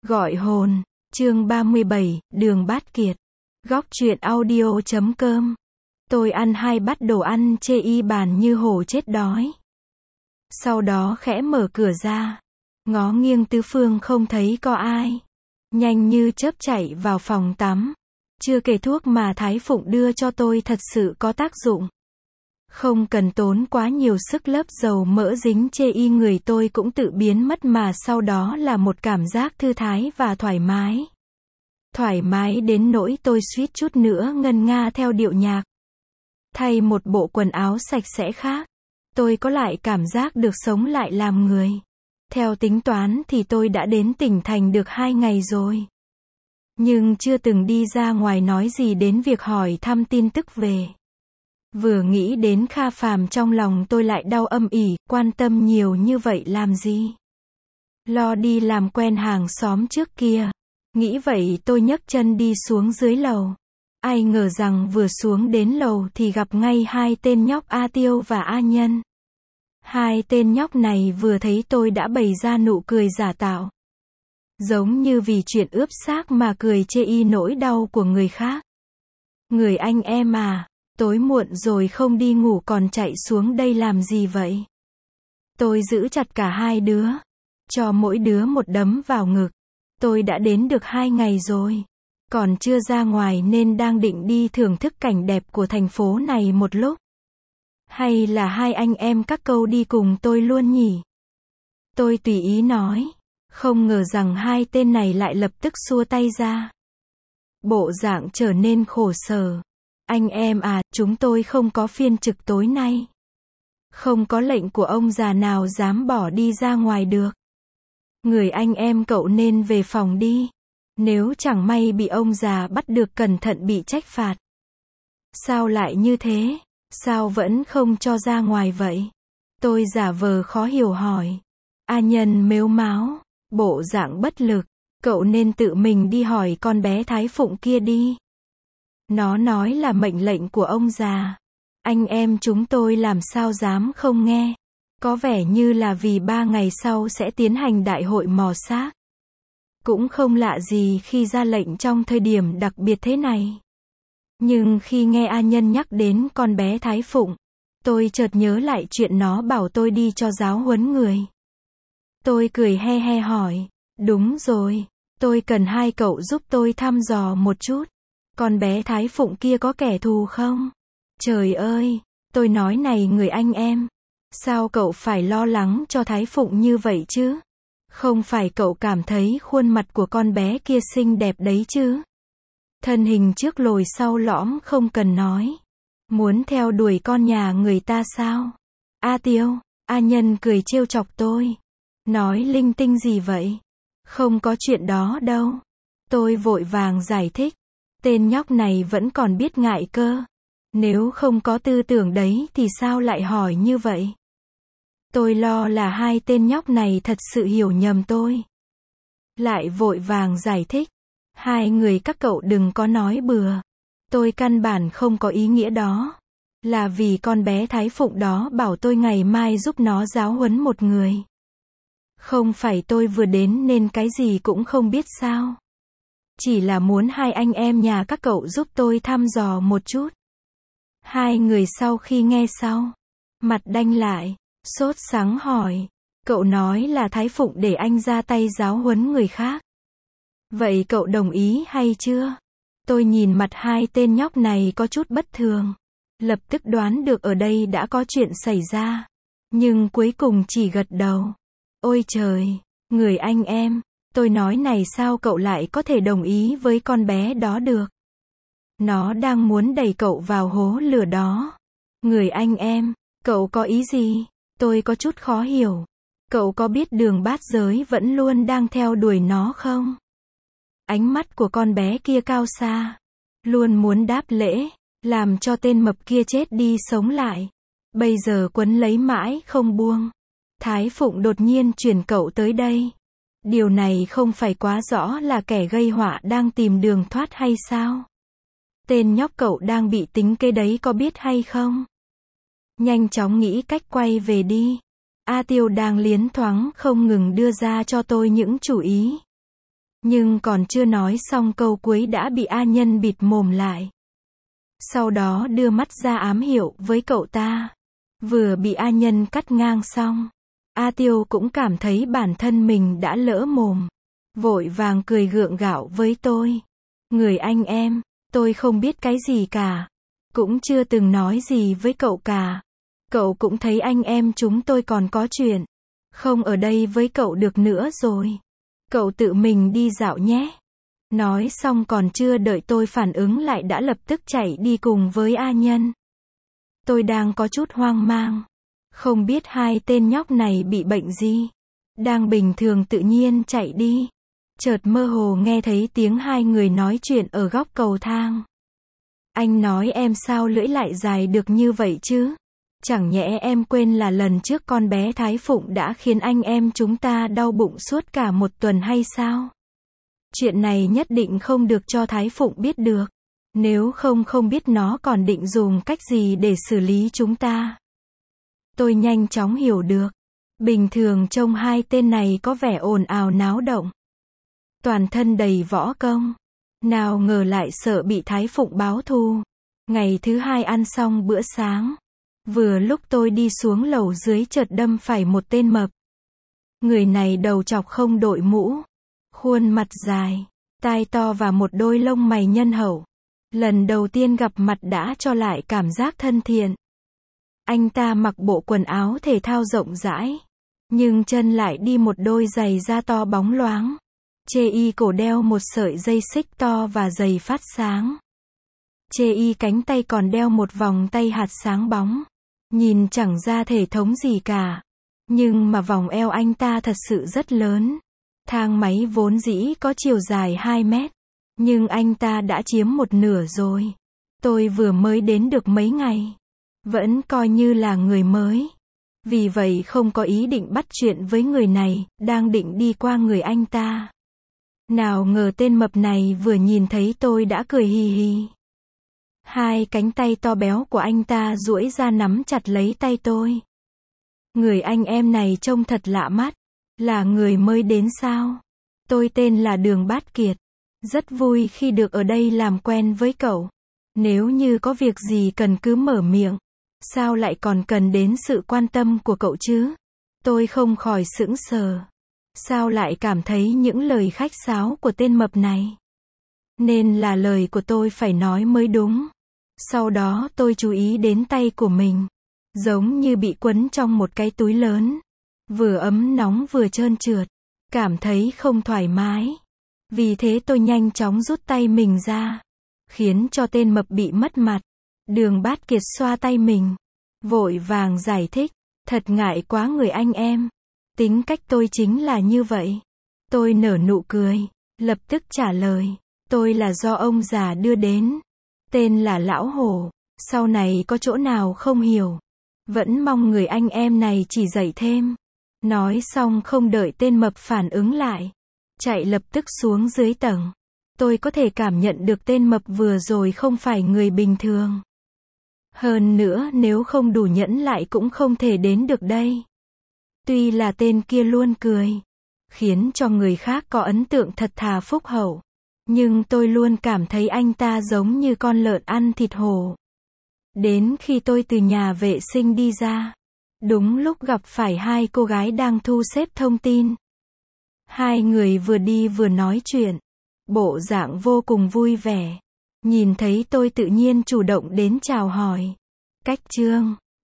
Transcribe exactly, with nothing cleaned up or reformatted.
Gọi hồn, chương ba mươi bảy, Đường Bát Kiệt. Góc truyện audio chấm com. Tôi ăn hai bát đồ ăn chê y bàn như hổ chết đói. Sau đó khẽ mở cửa ra. Ngó nghiêng tứ phương không thấy có ai. Nhanh như chớp chạy vào phòng tắm. Chưa kể thuốc mà Thái Phụng đưa cho tôi thật sự có tác dụng. Không cần tốn quá nhiều sức, lớp dầu mỡ dính chê y người tôi cũng tự biến mất, mà sau đó là một cảm giác thư thái và thoải mái. Thoải mái đến nỗi tôi suýt chút nữa ngân nga theo điệu nhạc. Thay một bộ quần áo sạch sẽ khác, tôi có lại cảm giác được sống lại làm người. Theo tính toán thì tôi đã đến tỉnh thành được hai ngày rồi. Nhưng chưa từng đi ra ngoài nói gì đến việc hỏi thăm tin tức về. Vừa nghĩ đến Kha Phàm trong lòng tôi lại đau âm ỉ, quan tâm nhiều như vậy làm gì? Lo đi làm quen hàng xóm trước kia. Nghĩ vậy tôi nhấc chân đi xuống dưới lầu. Ai ngờ rằng vừa xuống đến lầu thì gặp ngay hai tên nhóc A Tiêu và A Nhân. Hai tên nhóc này vừa thấy tôi đã bày ra nụ cười giả tạo. Giống như vì chuyện ướp xác mà cười chê y nỗi đau của người khác. Người anh em à, tối muộn rồi không đi ngủ còn chạy xuống đây làm gì vậy? Tôi giữ chặt cả hai đứa, cho mỗi đứa một đấm vào ngực. Tôi đã đến được hai ngày rồi, còn chưa ra ngoài nên đang định đi thưởng thức cảnh đẹp của thành phố này một lúc. Hay là hai anh em các câu đi cùng tôi luôn nhỉ? Tôi tùy ý nói, không ngờ rằng hai tên này lại lập tức xua tay ra. Bộ dạng trở nên khổ sở. Anh em à, chúng tôi không có phiên trực tối nay. Không có lệnh của ông già nào dám bỏ đi ra ngoài được. Người anh em cậu nên về phòng đi. Nếu chẳng may bị ông già bắt được cẩn thận bị trách phạt. Sao lại như thế? Sao vẫn không cho ra ngoài vậy? Tôi giả vờ khó hiểu hỏi. A Nhân mếu máo, bộ dạng bất lực. Cậu nên tự mình đi hỏi con bé Thái Phụng kia đi. Nó nói là mệnh lệnh của ông già. Anh em chúng tôi làm sao dám không nghe. Có vẻ như là vì ba ngày sau sẽ tiến hành đại hội mò xác. Cũng không lạ gì khi ra lệnh trong thời điểm đặc biệt thế này. Nhưng khi nghe A Nhân nhắc đến con bé Thái Phụng, tôi chợt nhớ lại chuyện nó bảo tôi đi cho giáo huấn người. Tôi cười he he hỏi, đúng rồi, tôi cần hai cậu giúp tôi thăm dò một chút. Con bé Thái Phụng kia có kẻ thù không? Trời ơi, tôi nói này người anh em. Sao cậu phải lo lắng cho Thái Phụng như vậy chứ? Không phải cậu cảm thấy khuôn mặt của con bé kia xinh đẹp đấy chứ? Thân hình trước lồi sau lõm không cần nói. Muốn theo đuổi con nhà người ta sao? A Tiêu, A Nhân cười trêu chọc tôi. Nói linh tinh gì vậy? Không có chuyện đó đâu. Tôi vội vàng giải thích. Tên nhóc này vẫn còn biết ngại cơ. Nếu không có tư tưởng đấy thì sao lại hỏi như vậy? Tôi lo là hai tên nhóc này thật sự hiểu nhầm tôi. Lại vội vàng giải thích. Hai người các cậu đừng có nói bừa. Tôi căn bản không có ý nghĩa đó. Là vì con bé Thái Phụng đó bảo tôi ngày mai giúp nó giáo huấn một người. Không phải tôi vừa đến nên cái gì cũng không biết sao. Chỉ là muốn hai anh em nhà các cậu giúp tôi thăm dò một chút. Hai người sau khi nghe sau, mặt đanh lại, sốt sắng hỏi, cậu nói là Thái Phụng để anh ra tay giáo huấn người khác. Vậy cậu đồng ý hay chưa? Tôi nhìn mặt hai tên nhóc này có chút bất thường. Lập tức đoán được ở đây đã có chuyện xảy ra. Nhưng cuối cùng chỉ gật đầu. Ôi trời, người anh em, tôi nói này sao cậu lại có thể đồng ý với con bé đó được? Nó đang muốn đẩy cậu vào hố lửa đó. Người anh em, cậu có ý gì? Tôi có chút khó hiểu. Cậu có biết Đường Bát Giới vẫn luôn đang theo đuổi nó không? Ánh mắt của con bé kia cao xa. Luôn muốn đáp lễ, làm cho tên mập kia chết đi sống lại. Bây giờ quấn lấy mãi không buông. Thái Phụng đột nhiên chuyển cậu tới đây. Điều này không phải quá rõ là kẻ gây họa đang tìm đường thoát hay sao? Tên nhóc cậu đang bị tính kế đấy có biết hay không? Nhanh chóng nghĩ cách quay về đi. A Tiêu đang liến thoáng không ngừng đưa ra cho tôi những chủ ý. Nhưng còn chưa nói xong câu cuối đã bị A Nhân bịt mồm lại. Sau đó đưa mắt ra ám hiệu với cậu ta. Vừa bị A Nhân cắt ngang xong, A Tiêu cũng cảm thấy bản thân mình đã lỡ mồm. Vội vàng cười gượng gạo với tôi. Người anh em, tôi không biết cái gì cả. Cũng chưa từng nói gì với cậu cả. Cậu cũng thấy anh em chúng tôi còn có chuyện. Không ở đây với cậu được nữa rồi. Cậu tự mình đi dạo nhé. Nói xong còn chưa đợi tôi phản ứng lại đã lập tức chạy đi cùng với A Nhân. Tôi đang có chút hoang mang. Không biết hai tên nhóc này bị bệnh gì. Đang bình thường tự nhiên chạy đi. Chợt mơ hồ nghe thấy tiếng hai người nói chuyện ở góc cầu thang. Anh nói em sao lưỡi lại dài được như vậy chứ? Chẳng nhẽ em quên là lần trước con bé Thái Phụng đã khiến anh em chúng ta đau bụng suốt cả một tuần hay sao? Chuyện này nhất định không được cho Thái Phụng biết được. Nếu không không biết nó còn định dùng cách gì để xử lý chúng ta. Tôi nhanh chóng hiểu được. Bình thường trông hai tên này có vẻ ồn ào náo động. Toàn thân đầy võ công. Nào ngờ lại sợ bị Thái Phụng báo thù. Ngày thứ hai ăn xong bữa sáng. Vừa lúc tôi đi xuống lầu dưới chợt đâm phải một tên mập. Người này đầu chọc không đội mũ. Khuôn mặt dài. Tai to và một đôi lông mày nhân hậu. Lần đầu tiên gặp mặt đã cho lại cảm giác thân thiện. Anh ta mặc bộ quần áo thể thao rộng rãi. Nhưng chân lại đi một đôi giày da to bóng loáng. Chê y cổ đeo một sợi dây xích to và dày phát sáng. Chê y cánh tay còn đeo một vòng tay hạt sáng bóng. Nhìn chẳng ra thể thống gì cả. Nhưng mà vòng eo anh ta thật sự rất lớn. Thang máy vốn dĩ có chiều dài hai mét. Nhưng anh ta đã chiếm một nửa rồi. Tôi vừa mới đến được mấy ngày. Vẫn coi như là người mới. Vì vậy không có ý định bắt chuyện với người này, đang định đi qua người anh ta. Nào ngờ tên mập này vừa nhìn thấy tôi đã cười hì hì. Hai cánh tay to béo của anh ta duỗi ra nắm chặt lấy tay tôi. Người anh em này trông thật lạ mắt. Là người mới đến sao? Tôi tên là Đường Bát Kiệt. Rất vui khi được ở đây làm quen với cậu. Nếu như có việc gì cần cứ mở miệng. Sao lại còn cần đến sự quan tâm của cậu chứ? Tôi không khỏi sững sờ. Sao lại cảm thấy những lời khách sáo của tên mập này? Nên là lời của tôi phải nói mới đúng. Sau đó tôi chú ý đến tay của mình. Giống như bị quấn trong một cái túi lớn. Vừa ấm nóng vừa trơn trượt. Cảm thấy không thoải mái. Vì thế tôi nhanh chóng rút tay mình ra. Khiến cho tên mập bị mất mặt. Đường Bát Kiệt xoa tay mình. Vội vàng giải thích. Thật ngại quá người anh em. Tính cách tôi chính là như vậy. Tôi nở nụ cười. Lập tức trả lời. Tôi là do ông già đưa đến. Tên là Lão Hổ. Sau này có chỗ nào không hiểu. Vẫn mong người anh em này chỉ dạy thêm. Nói xong không đợi tên mập phản ứng lại. Chạy lập tức xuống dưới tầng. Tôi có thể cảm nhận được tên mập vừa rồi không phải người bình thường. Hơn nữa nếu không đủ nhẫn lại cũng không thể đến được đây. Tuy là tên kia luôn cười. Khiến cho người khác có ấn tượng thật thà phúc hậu. Nhưng tôi luôn cảm thấy anh ta giống như con lợn ăn thịt hổ. Đến khi tôi từ nhà vệ sinh đi ra. Đúng lúc gặp phải hai cô gái đang thu xếp thông tin. Hai người vừa đi vừa nói chuyện. Bộ dạng vô cùng vui vẻ. Nhìn thấy tôi tự nhiên chủ động đến chào hỏi. Cách chương